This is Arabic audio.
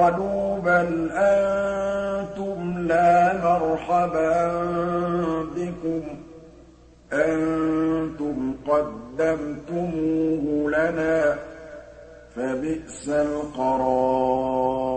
قَالُوا بَلْ أَنتُمْ لَا مَرْحَبًا بِكُمْ ۖ أَنتُمْ قَدَّمْتُمُوهُ لَنَا ۖ فَبِئْسَ الْقَرَارُ